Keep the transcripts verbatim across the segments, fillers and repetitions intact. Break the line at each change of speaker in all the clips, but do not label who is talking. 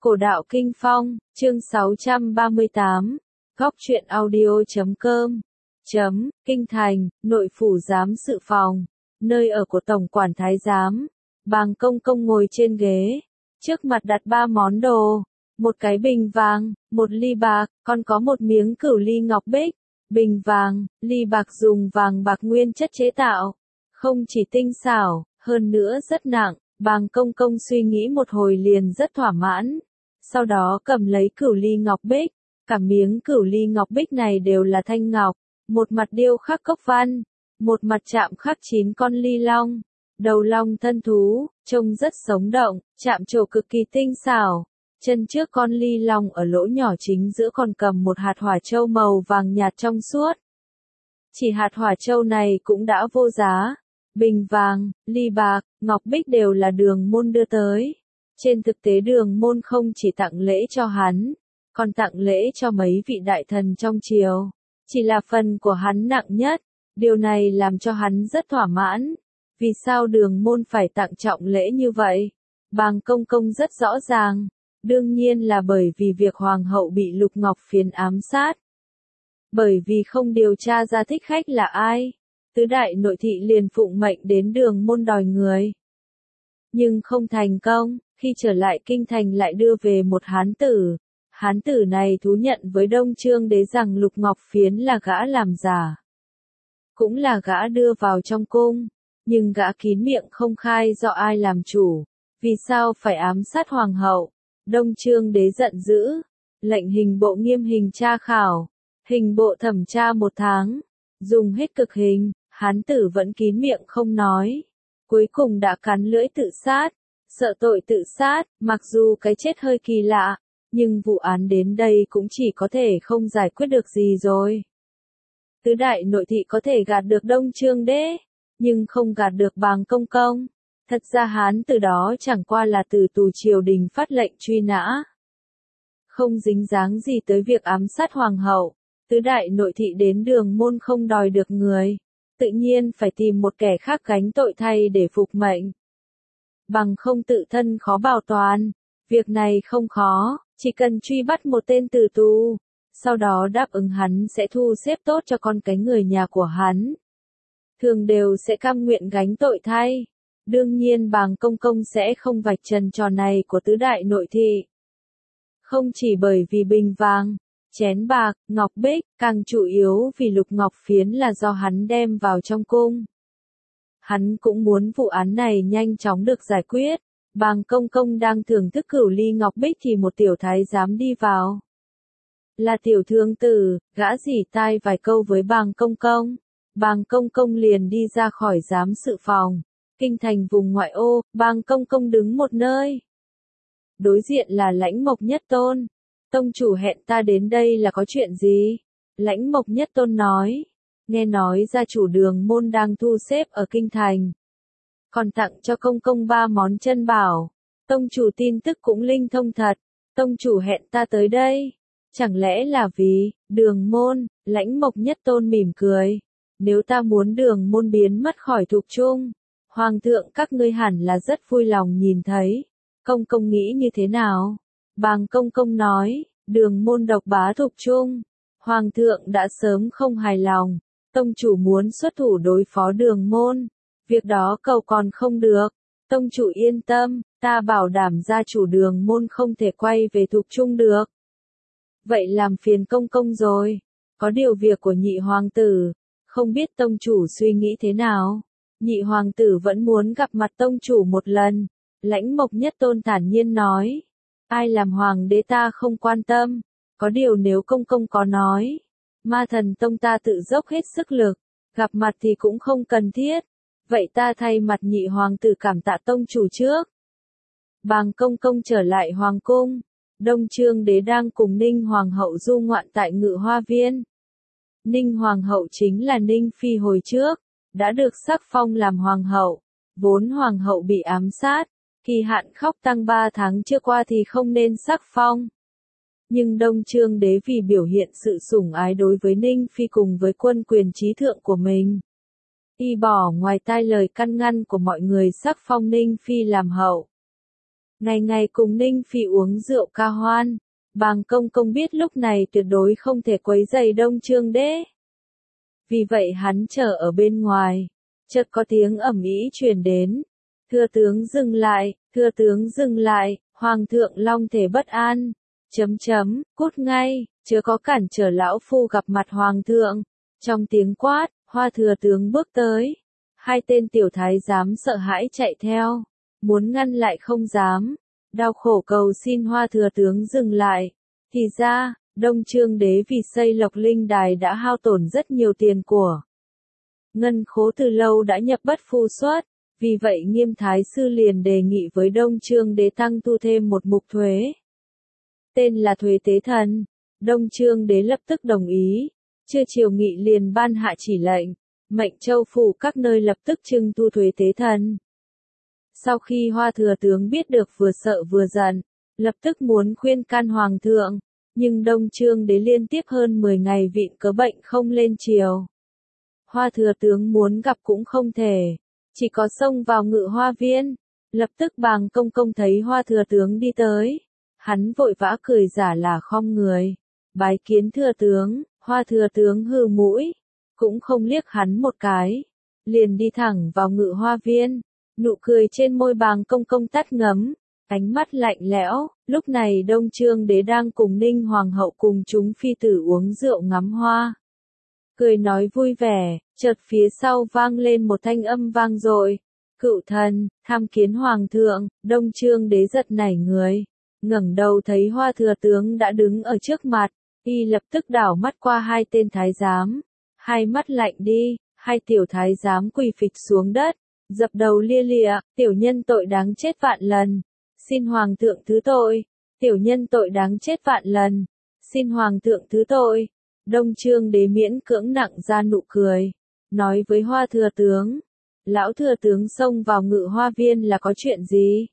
Cổ đạo Kinh Phong, chương sáu trăm ba mươi tám, góc truyện audio chấm com, chấm, Kinh Thành, nội phủ giám sự phòng, nơi ở của Tổng quản Thái giám. Bàng Công Công ngồi trên ghế, trước mặt đặt ba món đồ, một cái bình vàng, một ly bạc, còn có một miếng cửu ly ngọc bích. Bình vàng, ly bạc dùng vàng bạc nguyên chất chế tạo, không chỉ tinh xảo, hơn nữa rất nặng. Bàng Công Công suy nghĩ một hồi liền rất thỏa mãn, sau đó cầm lấy cửu ly ngọc bích. Cả miếng cửu ly ngọc bích này đều là thanh ngọc, một mặt điêu khắc cốc văn, một mặt chạm khắc chín con ly long, đầu long thân thú, trông rất sống động, chạm trổ cực kỳ tinh xảo. Chân trước con ly long ở lỗ nhỏ chính giữa còn cầm một hạt hỏa châu màu vàng nhạt trong suốt. Chỉ hạt hỏa châu này cũng đã vô giá. Bình vàng, ly bạc, ngọc bích đều là Đường Môn đưa tới. Trên thực tế Đường Môn không chỉ tặng lễ cho hắn, còn tặng lễ cho mấy vị đại thần trong triều. Chỉ là phần của hắn nặng nhất, điều này làm cho hắn rất thỏa mãn. Vì sao Đường Môn phải tặng trọng lễ như vậy? Bàng Công Công rất rõ ràng, đương nhiên là bởi vì việc Hoàng hậu bị Lục Ngọc Phiến ám sát. Bởi vì không điều tra ra thích khách là ai, tứ đại nội thị liền phụng mệnh đến Đường Môn đòi người. Nhưng không thành công, khi trở lại kinh thành lại đưa về một hán tử. Hán tử này thú nhận với Đông Chương Đế rằng Lục Ngọc Phiến là gã làm giả. Cũng là gã đưa vào trong cung, nhưng gã kín miệng không khai do ai làm chủ. Vì sao phải ám sát Hoàng hậu? Đông Chương Đế giận dữ, lệnh hình bộ nghiêm hình tra khảo. Hình bộ thẩm tra một tháng, dùng hết cực hình, hán tử vẫn kín miệng không nói. Cuối cùng đã cắn lưỡi tự sát, sợ tội tự sát, mặc dù cái chết hơi kỳ lạ, nhưng vụ án đến đây cũng chỉ có thể không giải quyết được gì rồi. Tứ đại nội thị có thể gạt được Đông Chương Đế, nhưng không gạt được Bàng Công Công. Thật ra hán từ đó chẳng qua là từ tù triều đình phát lệnh truy nã. Không dính dáng gì tới việc ám sát Hoàng hậu. Tứ đại nội thị đến Đường Môn không đòi được người, tự nhiên phải tìm một kẻ khác gánh tội thay để phục mệnh. Bằng không tự thân khó bảo toàn, việc này không khó, chỉ cần truy bắt một tên tử tù, sau đó đáp ứng hắn sẽ thu xếp tốt cho con cái người nhà của hắn. Thường đều sẽ cam nguyện gánh tội thay. Đương nhiên Bàng Công Công sẽ không vạch trần trò này của tứ đại nội thị. Không chỉ bởi vì bình vàng, chén bạc, ngọc bích, càng chủ yếu vì Lục Ngọc Phiến là do hắn đem vào trong cung. Hắn cũng muốn vụ án này nhanh chóng được giải quyết. Bàng Công Công đang thưởng thức cửu ly ngọc bích thì một tiểu thái giám đi vào. Là tiểu thương tử, gã rỉ tai vài câu với Bàng Công Công. Bàng Công Công liền đi ra khỏi giám sự phòng. Kinh thành vùng ngoại ô, Bàng Công Công đứng một nơi. Đối diện là Lãnh Mộc Nhất Tôn. Tông chủ hẹn ta đến đây là có chuyện gì? Lãnh Mộc Nhất Tôn nói. Nghe nói gia chủ Đường Môn đang thu xếp ở kinh thành. Còn tặng cho công công ba món chân bảo. Tông chủ tin tức cũng linh thông thật. Tông chủ hẹn ta tới đây. Chẳng lẽ là vì Đường Môn? Lãnh Mộc Nhất Tôn mỉm cười. Nếu ta muốn Đường Môn biến mất khỏi thục trung, Hoàng thượng các ngươi hẳn là rất vui lòng nhìn thấy. Công công nghĩ như thế nào? Bàng Công Công nói, Đường Môn độc bá thục trung. Hoàng thượng đã sớm không hài lòng. Tông chủ muốn xuất thủ đối phó Đường Môn. Việc đó cầu còn không được. Tông chủ yên tâm, ta bảo đảm gia chủ Đường Môn không thể quay về thục trung được. Vậy làm phiền công công rồi. Có điều việc của nhị hoàng tử, không biết tông chủ suy nghĩ thế nào. Nhị hoàng tử vẫn muốn gặp mặt tông chủ một lần. Lãnh Mộc Nhất Tôn thản nhiên nói. Ai làm hoàng đế ta không quan tâm. Có điều nếu công công có nói, Ma Thần Tông ta tự dốc hết sức lực, gặp mặt thì cũng không cần thiết. Vậy ta thay mặt nhị hoàng tử cảm tạ tông chủ trước. Bàng Công Công trở lại hoàng cung. Đông Chương Đế đang cùng Ninh Hoàng hậu du ngoạn tại Ngự Hoa Viên. Ninh Hoàng hậu chính là Ninh Phi hồi trước, đã được sắc phong làm hoàng hậu. Vốn hoàng hậu bị ám sát, kỳ hạn khóc tang ba tháng chưa qua thì không nên sắc phong. Nhưng Đông Chương Đế vì biểu hiện sự sủng ái đối với Ninh Phi cùng với quân quyền trí thượng của mình, y bỏ ngoài tai lời căn ngăn của mọi người sắc phong Ninh Phi làm hậu. ngày ngày cùng Ninh Phi uống rượu ca hoan. Bàng công công biết lúc này tuyệt đối không thể quấy rầy Đông Trương Đế. Vì vậy hắn chờ ở bên ngoài, chợt có tiếng ầm ĩ truyền đến. Thưa tướng dừng lại, thưa tướng dừng lại, Hoàng thượng long thể bất an. Chấm chấm, cút ngay, chớ có cản trở lão phu gặp mặt Hoàng thượng. Trong tiếng quát, Hoa thừa tướng bước tới. Hai tên tiểu thái giám sợ hãi chạy theo, muốn ngăn lại không dám. Đau khổ cầu xin Hoa thừa tướng dừng lại. Thì ra, Đông Trương Đế vì xây Lộc Linh Đài đã hao tổn rất nhiều tiền của. Ngân khố từ lâu đã nhập bất phu xuất, vì vậy Nghiêm Thái Sư liền đề nghị với Đông Trương Đế tăng thu thêm một mục thuế. Tên là thuế tế thần. Đông Trương Đế lập tức đồng ý. Trưa chiều nghị liền ban hạ chỉ lệnh, mệnh châu phủ các nơi lập tức trưng thu thuế tế thần. Sau khi Hoa thừa tướng biết được vừa sợ vừa giận, lập tức muốn khuyên can Hoàng thượng, nhưng Đông Trương Đế liên tiếp hơn mười ngày vịn cớ bệnh không lên triều. Hoa thừa tướng muốn gặp cũng không thể, chỉ có xông vào Ngự Hoa Viên. Lập tức Bàng công công thấy Hoa thừa tướng đi tới, hắn vội vã cười giả là khom người, bái kiến thừa tướng. Hoa thừa tướng hừ mũi, cũng không liếc hắn một cái, liền đi thẳng vào Ngự Hoa Viên. Nụ cười trên môi Bàng công công tắt ngấm, ánh mắt lạnh lẽo. Lúc này Đông Trương Đế đang cùng Ninh Hoàng hậu cùng chúng phi tử uống rượu ngắm hoa, cười nói vui vẻ. Chợt phía sau vang lên một thanh âm vang dội, cựu thần, tham kiến Hoàng thượng. Đông Trương Đế giật nảy người, ngẩng đầu thấy Hoa thừa tướng đã đứng ở trước mặt, y lập tức đảo mắt qua hai tên thái giám, hai mắt lạnh đi. Hai tiểu thái giám quỳ phịch xuống đất, dập đầu lia lịa, tiểu nhân tội đáng chết vạn lần, xin Hoàng thượng thứ tội. Tiểu nhân tội đáng chết vạn lần, xin Hoàng thượng thứ tội. Đông Trương Đế miễn cưỡng nặng ra nụ cười, nói với Hoa thừa tướng, lão thừa tướng xông vào Ngự Hoa Viên là có chuyện gì?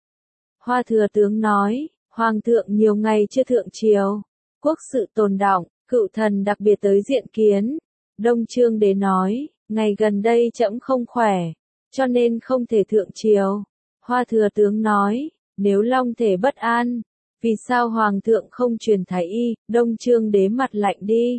Hoa thừa tướng nói, Hoàng thượng nhiều ngày chưa thượng triều, quốc sự tồn đọng, cựu thần đặc biệt tới diện kiến. Đông Trương Đế nói, ngày gần đây trẫm không khỏe, cho nên không thể thượng triều. Hoa thừa tướng nói, nếu long thể bất an, vì sao Hoàng thượng không truyền thái y? Đông Trương Đế mặt lạnh đi.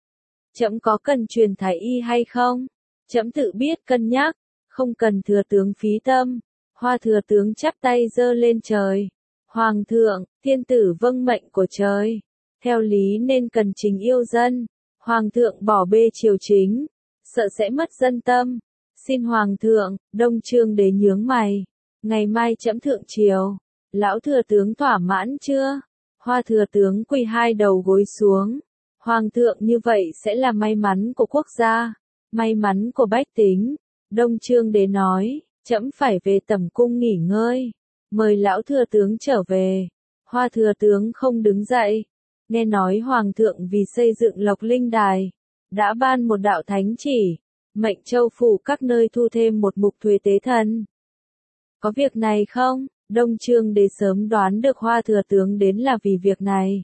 Trẫm có cần truyền thái y hay không? Trẫm tự biết cân nhắc, không cần thừa tướng phí tâm. Hoa thừa tướng chắp tay giơ lên trời. Hoàng thượng, thiên tử vâng mệnh của trời. Theo lý nên cần chính yêu dân. Hoàng thượng bỏ bê triều chính, sợ sẽ mất dân tâm. Xin Hoàng thượng. Đông Trương Đế nhướng mày. Ngày mai trẫm thượng triều. Lão thừa tướng thỏa mãn chưa? Hoa thừa tướng quỳ hai đầu gối xuống. Hoàng thượng như vậy sẽ là may mắn của quốc gia, may mắn của bách tính. Đông Trương Đế nói, trẫm phải về tẩm cung nghỉ ngơi, mời lão thừa tướng trở về. Hoa thừa tướng không đứng dậy, nghe nói Hoàng thượng vì xây dựng Lộc Linh Đài, đã ban một đạo thánh chỉ, mệnh châu phủ các nơi thu thêm một mục thuế tế thần. Có việc này không? Đông Trương Đế sớm đoán được Hoa thừa tướng đến là vì việc này.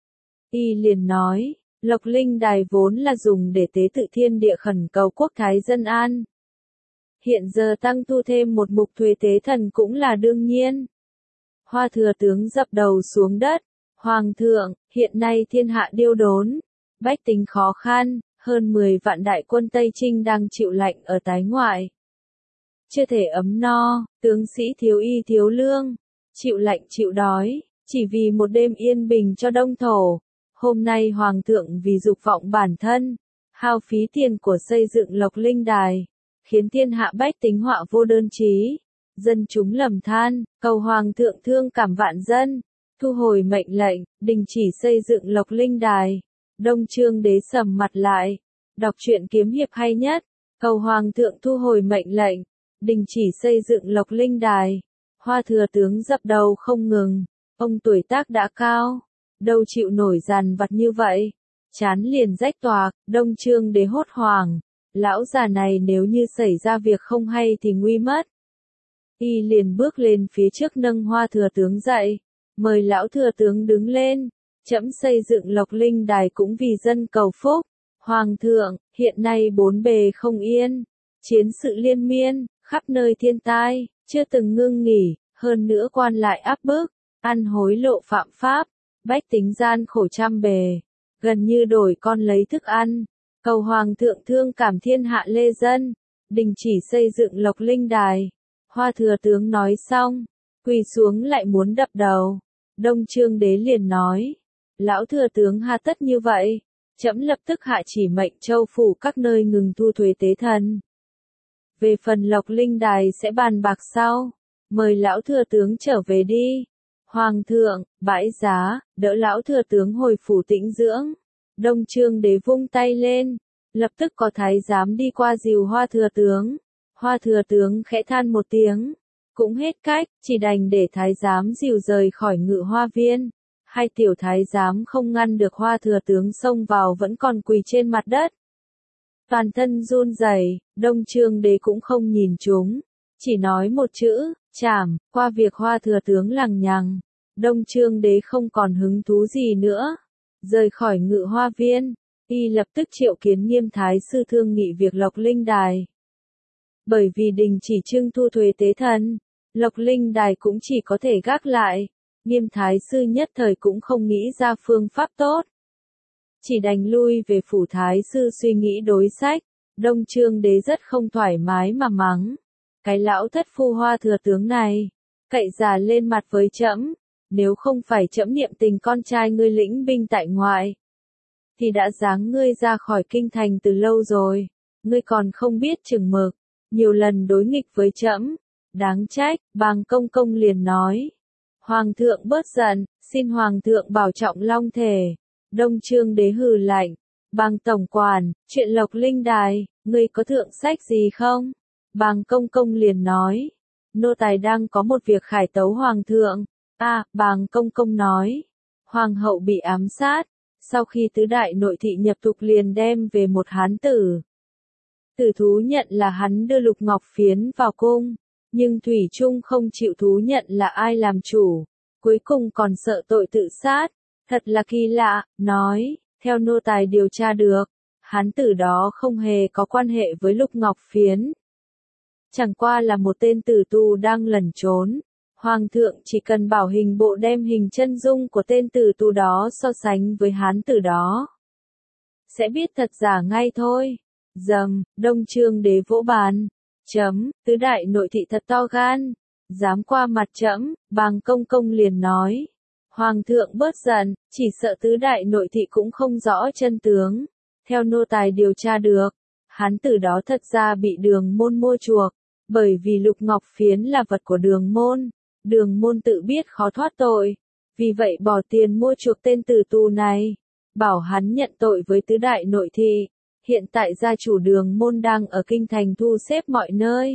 Y liền nói, Lộc Linh Đài vốn là dùng để tế tự thiên địa khẩn cầu quốc thái dân an. Hiện giờ tăng thu thêm một mục thuế tế thần cũng là đương nhiên. Hoa thừa tướng dập đầu xuống đất. Hoàng thượng, hiện nay thiên hạ điêu đốn, bách tính khó khăn, hơn mười vạn đại quân Tây Trinh đang chịu lạnh ở tái ngoại. Chưa thể ấm no, tướng sĩ thiếu y thiếu lương, chịu lạnh chịu đói, chỉ vì một đêm yên bình cho đông thổ. Hôm nay Hoàng thượng vì dục vọng bản thân, hao phí tiền của xây dựng Lộc Linh Đài, khiến thiên hạ bách tính họa vô đơn chí, dân chúng lầm than, cầu Hoàng thượng thương cảm vạn dân, thu hồi mệnh lệnh, đình chỉ xây dựng Lộc Linh Đài. Đông Trương Đế sầm mặt lại, đọc truyện kiếm hiệp hay nhất, cầu Hoàng thượng thu hồi mệnh lệnh, đình chỉ xây dựng Lộc Linh Đài. Hoa thừa tướng dập đầu không ngừng, ông tuổi tác đã cao, đâu chịu nổi dằn vặt như vậy, chán liền rách toạc. Đông Trương Đế hốt hoảng, lão già này nếu như xảy ra việc không hay thì nguy mất. Y liền bước lên phía trước nâng Hoa thừa tướng dậy, mời lão thừa tướng đứng lên. Trẫm xây dựng Lộc Linh Đài cũng vì dân cầu phúc. Hoàng thượng, hiện nay bốn bề không yên, chiến sự liên miên, khắp nơi thiên tai, chưa từng ngưng nghỉ, Hơn nữa quan lại áp bức, ăn hối lộ phạm pháp, bách tính gian khổ trăm bề, gần như đổi con lấy thức ăn, cầu hoàng thượng thương cảm thiên hạ lê dân, đình chỉ xây dựng Lộc Linh Đài. Hoa thừa tướng nói xong, quỳ xuống lại muốn đập đầu. Đông Chương Đế liền nói, lão thừa tướng hà tất như vậy, trẫm lập tức hạ chỉ mệnh châu phủ các nơi ngừng thu thuế tế thần. Về phần Lộc Linh Đài sẽ bàn bạc sau, mời lão thừa tướng trở về đi. Hoàng thượng, bãi giá, đỡ lão thừa tướng hồi phủ tĩnh dưỡng. Đông Chương Đế vung tay lên, lập tức có thái giám đi qua dìu Hoa thừa tướng. Hoa thừa tướng khẽ than một tiếng, cũng hết cách, chỉ đành để thái giám dìu rời khỏi Ngự Hoa Viên. Hai tiểu thái giám không ngăn được Hoa thừa tướng xông vào vẫn còn quỳ trên mặt đất. Toàn thân run rẩy, Đông Chương Đế cũng không nhìn chúng, chỉ nói một chữ, chảm. Qua việc Hoa thừa tướng lằng nhằng, Đông Chương Đế không còn hứng thú gì nữa. Rời khỏi Ngự Hoa Viên, y lập tức triệu kiến Nghiêm Thái sư thương nghị việc Lộc Linh Đài. Bởi vì đình chỉ trưng thu thuế tế thần, Lộc Linh Đài cũng chỉ có thể gác lại. Nghiêm Thái sư nhất thời cũng không nghĩ ra phương pháp tốt, chỉ đành lui về phủ Thái sư suy nghĩ đối sách. Đông Chương Đế rất không thoải mái mà mắng, cái lão thất phu Hoa thừa tướng này, cậy già lên mặt với trẫm, nếu không phải trẫm niệm tình con trai ngươi lĩnh binh tại ngoại, thì đã giáng ngươi ra khỏi kinh thành từ lâu rồi. Ngươi còn không biết chừng mực, nhiều lần đối nghịch với trẫm, đáng trách. Bàng Công Công liền nói, Hoàng thượng bớt giận, xin Hoàng thượng bảo trọng long thể. Đông Chương Đế hừ lạnh, Bàng tổng quản, chuyện Lộc Linh Đài, ngươi có thượng sách gì không? Bàng Công Công liền nói, nô tài đang có một việc khải tấu Hoàng thượng. À, Bàng Công Công nói, Hoàng hậu bị ám sát, sau khi tứ đại nội thị nhập thục liền đem về một hán tử. Tử thú nhận là hắn đưa Lục Ngọc Phiến vào cung, nhưng Thủy Trung không chịu thú nhận là ai làm chủ, cuối cùng còn sợ tội tự sát. Thật là kỳ lạ, nói, theo nô tài điều tra được, hán tử đó không hề có quan hệ với Lục Ngọc Phiến. Chẳng qua là một tên tử tù đang lẩn trốn. Hoàng thượng chỉ cần bảo hình bộ đem hình chân dung của tên tử tù đó so sánh với hán tử đó, sẽ biết thật giả ngay thôi. Dầm, Đông Chương Đế vỗ bàn, chấm, tứ đại nội thị thật to gan, dám qua mặt trẫm. Bàng Công Công liền nói, Hoàng thượng bớt giận, chỉ sợ tứ đại nội thị cũng không rõ chân tướng. Theo nô tài điều tra được, hán tử đó thật ra bị Đường Môn mua chuộc, bởi vì Lục Ngọc Phiến là vật của Đường Môn. Đường Môn tự biết khó thoát tội, vì vậy bỏ tiền mua chuộc tên tử tù này, bảo hắn nhận tội với tứ đại nội thị. Hiện tại gia chủ Đường Môn đang ở kinh thành thu xếp mọi nơi.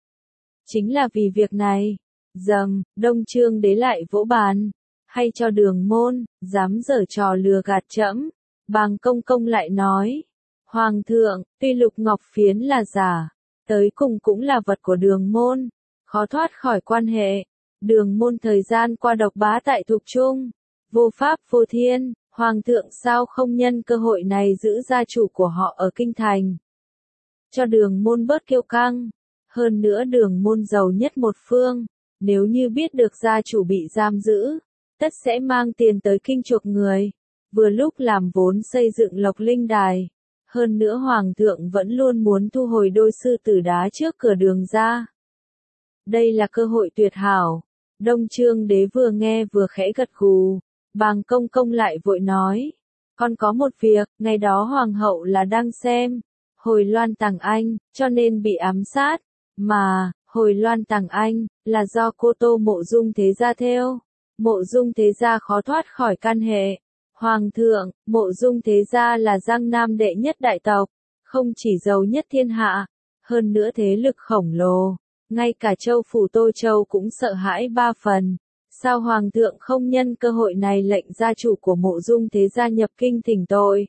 Chính là vì việc này, dầm, Đông Chương Đế lại vỗ bàn, hay cho Đường Môn, dám giở trò lừa gạt trẫm. Bàng Công Công lại nói, Hoàng thượng, tuy Lục Ngọc Phiến là giả, tới cùng cũng là vật của Đường Môn, khó thoát khỏi quan hệ. Đường Môn thời gian qua độc bá tại Thục Trung, vô pháp vô thiên, Hoàng thượng sao không nhân cơ hội này giữ gia chủ của họ ở kinh thành, cho Đường Môn bớt kiêu căng. Hơn nữa Đường Môn giàu nhất một phương, nếu như biết được gia chủ bị giam giữ, tất sẽ mang tiền tới kinh chuộc người, vừa lúc làm vốn xây dựng Lộc Linh Đài. Hơn nữa Hoàng thượng vẫn luôn muốn thu hồi đôi sư tử đá trước cửa Đường ra. Đây là cơ hội tuyệt hảo. Đông Chương Đế vừa nghe vừa khẽ gật gù. Bàng Công Công lại vội nói, còn có một việc, ngày đó Hoàng hậu là đang xem Hồi Loan Tàng Anh, cho nên bị ám sát, mà Hồi Loan Tàng Anh là do cô Tô Mộ Dung thế gia theo. Mộ Dung thế gia khó thoát khỏi can hệ. Hoàng thượng, Mộ Dung thế gia là Giang Nam đệ nhất đại tộc, không chỉ giàu nhất thiên hạ, hơn nữa thế lực khổng lồ, ngay cả châu phủ Tô Châu cũng sợ hãi ba phần. Sao Hoàng thượng không nhân cơ hội này lệnh gia chủ của Mộ Dung thế gia nhập kinh thỉnh tội?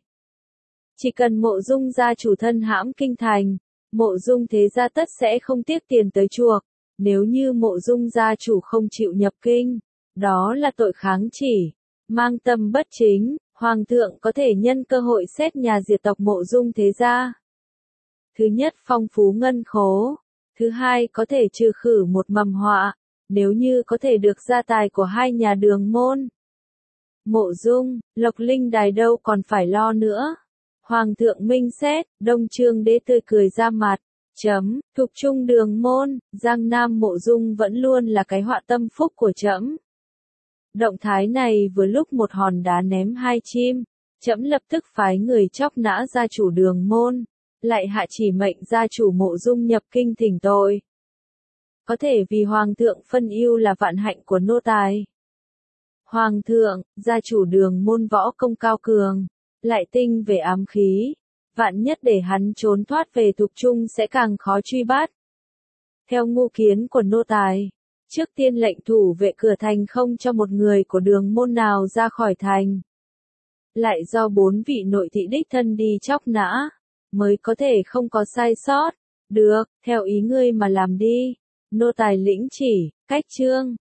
Chỉ cần Mộ Dung gia chủ thân hãm kinh thành, Mộ Dung thế gia tất sẽ không tiếc tiền tới chuộc. Nếu như Mộ Dung gia chủ không chịu nhập kinh, đó là tội kháng chỉ, mang tâm bất chính. Hoàng thượng có thể nhân cơ hội xét nhà diệt tộc Mộ Dung thế gia. Thứ nhất, phong phú ngân khố. Thứ hai, có thể trừ khử một mầm họa. nếu như có thể được gia tài của hai nhà Đường Môn. Mộ Dung, Lộc Linh đài đâu còn phải lo nữa. Hoàng thượng minh xét, Đông Trương đế tươi cười ra mặt. Chấm, thục trung Đường Môn, Giang Nam Mộ Dung vẫn luôn là cái họa tâm phúc của trẫm. Động thái này vừa lúc một hòn đá ném hai chim, trẫm lập tức phái người chóc nã gia chủ Đường Môn, lại hạ chỉ mệnh gia chủ Mộ Dung nhập kinh thỉnh tội. Có thể vì Hoàng thượng phân ưu là vạn hạnh của nô tài. Hoàng thượng, gia chủ Đường Môn võ công cao cường, lại tinh về ám khí, vạn nhất để hắn trốn thoát về thục trung sẽ càng khó truy bắt. Theo ngu kiến của nô tài, trước tiên lệnh thủ vệ cửa thành không cho một người của Đường Môn nào ra khỏi thành. Lại do bốn vị nội thị đích thân đi chóc nã, mới có thể không có sai sót. Được, theo ý ngươi mà làm đi. Nô tài lĩnh chỉ, cách chương.